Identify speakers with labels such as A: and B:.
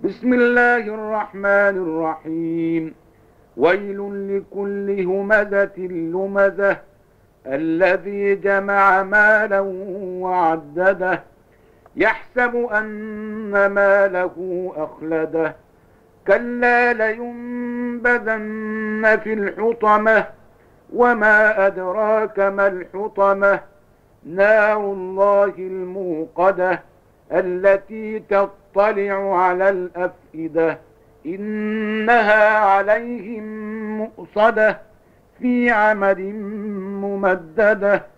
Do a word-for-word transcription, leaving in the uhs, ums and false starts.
A: بسم الله الرحمن الرحيم. ويل لكل همزة لمزة الذي جمع مالا وعدده يحسب أن ماله أخلده كلا لينبذن في الحطمة وما أدراك ما الحطمة نار الله الموقدة التي تطلع على الأفئدة إنها عليهم مؤصدة في عمد ممددة.